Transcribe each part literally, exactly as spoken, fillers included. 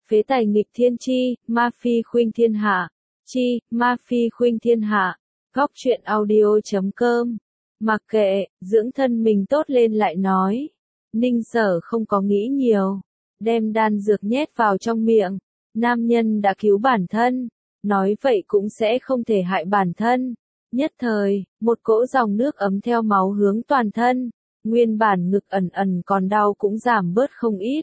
Phế tài nghịch thiên chi, ma phi khuynh thiên hạ. Chi, ma phi khuynh thiên hạ. Góc truyện audio chấm com. Mặc kệ, dưỡng thân mình tốt lên lại nói. Ninh Sở không có nghĩ nhiều. Đem đan dược nhét vào trong miệng. Nam nhân đã cứu bản thân. Nói vậy cũng sẽ không thể hại bản thân. Nhất thời, một cỗ dòng nước ấm theo máu hướng toàn thân. Nguyên bản ngực ẩn ẩn còn đau cũng giảm bớt không ít.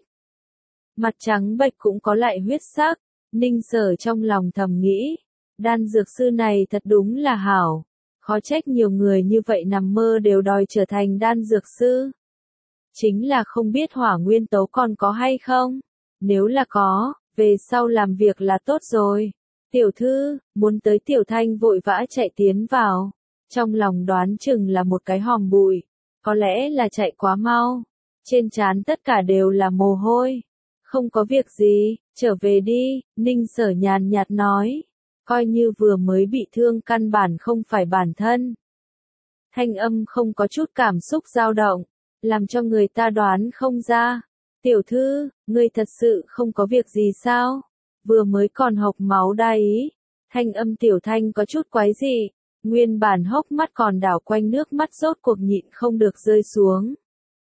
Mặt trắng bệch cũng có lại huyết sắc. Ninh Sở trong lòng thầm nghĩ. Đan dược sư này thật đúng là hảo. Khó trách nhiều người như vậy nằm mơ đều đòi trở thành đan dược sư. Chính là không biết hỏa nguyên tố còn có hay không. Nếu là có, về sau làm việc là tốt rồi. Tiểu thư, muốn tới Tiểu Thanh vội vã chạy tiến vào. Trong lòng đoán chừng là một cái hòm bụi. Có lẽ là chạy quá mau. Trên trán tất cả đều là mồ hôi. Không có việc gì, trở về đi, Ninh Sở nhàn nhạt nói. Coi như vừa mới bị thương căn bản không phải bản thân. Thanh âm không có chút cảm xúc dao động, làm cho người ta đoán không ra. Tiểu thư, ngươi thật sự không có việc gì sao? Vừa mới còn hộc máu đa ý. Thanh âm Tiểu Thanh có chút quái dị. Nguyên bản hốc mắt còn đảo quanh nước mắt rốt cuộc nhịn không được rơi xuống.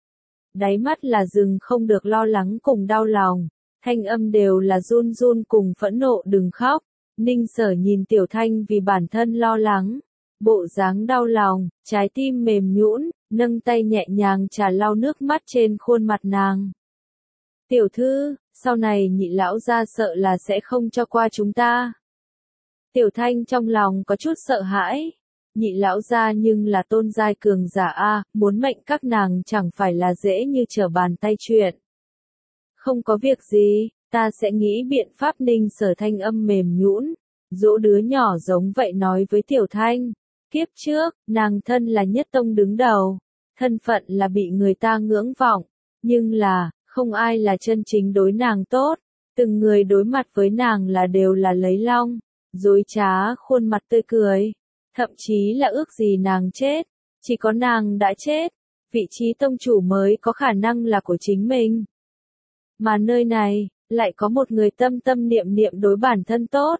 Đáy mắt là dừng không được lo lắng cùng đau lòng. Thanh âm đều là run run cùng phẫn nộ đừng khóc. Ninh Sở nhìn Tiểu Thanh vì bản thân lo lắng. Bộ dáng đau lòng, trái tim mềm nhũn, nâng tay nhẹ nhàng trà lau nước mắt trên khuôn mặt nàng. Tiểu thư, sau này nhị lão gia sợ là sẽ không cho qua chúng ta. Tiểu Thanh trong lòng có chút sợ hãi. Nhị lão gia nhưng là tôn giai cường giả a, muốn mệnh các nàng chẳng phải là dễ như trở bàn tay chuyện. Không có việc gì, ta sẽ nghĩ biện pháp. Ninh Sở thanh âm mềm nhũn, dỗ đứa nhỏ giống vậy nói với Tiểu Thanh. Kiếp trước, nàng thân là nhất tông đứng đầu, thân phận là bị người ta ngưỡng vọng, nhưng là, không ai là chân chính đối nàng tốt, từng người đối mặt với nàng là đều là lấy long, dối trá khuôn mặt tươi cười, thậm chí là ước gì nàng chết, chỉ có nàng đã chết, vị trí tông chủ mới có khả năng là của chính mình. Mà nơi này, lại có một người tâm tâm niệm niệm đối bản thân tốt,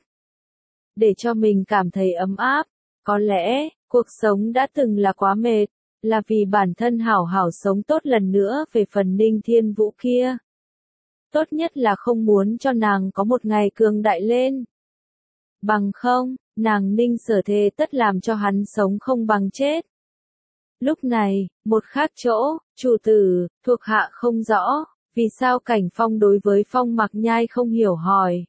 để cho mình cảm thấy ấm áp. Có lẽ, cuộc sống đã từng là quá mệt, là vì bản thân hảo hảo sống tốt lần nữa. Về phần Ninh Thiên Vũ kia, tốt nhất là không muốn cho nàng có một ngày cường đại lên. Bằng không, nàng Ninh Sở thề tất làm cho hắn sống không bằng chết. Lúc này, một khác chỗ, chủ tử, thuộc hạ không rõ, vì sao Cảnh Phong đối với Phong Mặc Nhai không hiểu hỏi.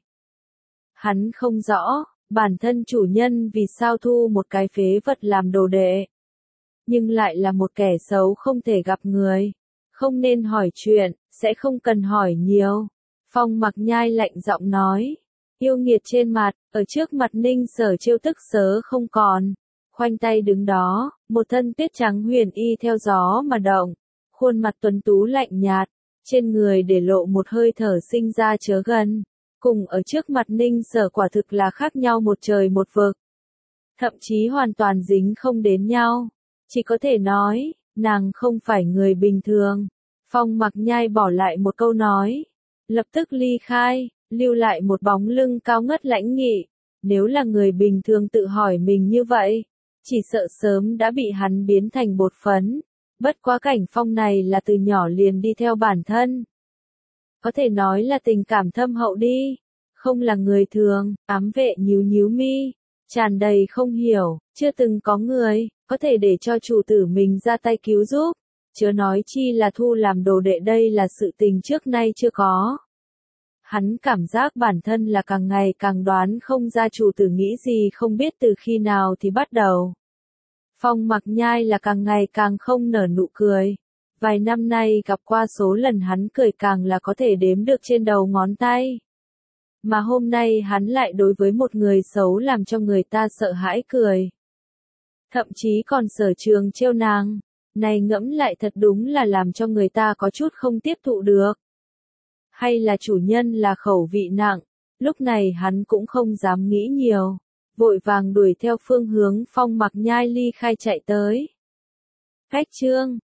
Hắn không rõ. Bản thân chủ nhân vì sao thu một cái phế vật làm đồ đệ. Nhưng lại là một kẻ xấu không thể gặp người. Không nên hỏi chuyện, sẽ không cần hỏi nhiều. Phong Mặc Nhai lạnh giọng nói. Yêu nghiệt trên mặt, ở trước mặt Ninh Sở trêu tức sớ không còn. Khoanh tay đứng đó, một thân tuyết trắng huyền y theo gió mà động. Khuôn mặt tuấn tú lạnh nhạt, trên người để lộ một hơi thở sinh ra chớ gần. Cùng ở trước mặt Ninh Sở quả thực là khác nhau một trời một vực. Thậm chí hoàn toàn dính không đến nhau. Chỉ có thể nói, nàng không phải người bình thường. Phong Mặc Nhai bỏ lại một câu nói. Lập tức ly khai, lưu lại một bóng lưng cao ngất lãnh nghị. Nếu là người bình thường tự hỏi mình như vậy, chỉ sợ sớm đã bị hắn biến thành bột phấn. Bất quá Cảnh Phong này là từ nhỏ liền đi theo bản thân. Có thể nói là tình cảm thâm hậu đi, không là người thường. Ám vệ nhíu nhíu mi, tràn đầy không hiểu, chưa từng có người, có thể để cho chủ tử mình ra tay cứu giúp, chớ nói chi là thu làm đồ đệ, đây là sự tình trước nay chưa có. Hắn cảm giác bản thân là càng ngày càng đoán không ra chủ tử nghĩ gì, không biết từ khi nào thì bắt đầu. Phong Mặc Nhai là càng ngày càng không nở nụ cười. Vài năm nay gặp qua số lần hắn cười càng là có thể đếm được trên đầu ngón tay. Mà hôm nay hắn lại đối với một người xấu làm cho người ta sợ hãi cười. Thậm chí còn sở trường trêu nàng. Này ngẫm lại thật đúng là làm cho người ta có chút không tiếp thụ được. Hay là chủ nhân là khẩu vị nặng, lúc này hắn cũng không dám nghĩ nhiều. Vội vàng đuổi theo phương hướng Phong Mặc Nhai ly khai chạy tới. Cách chương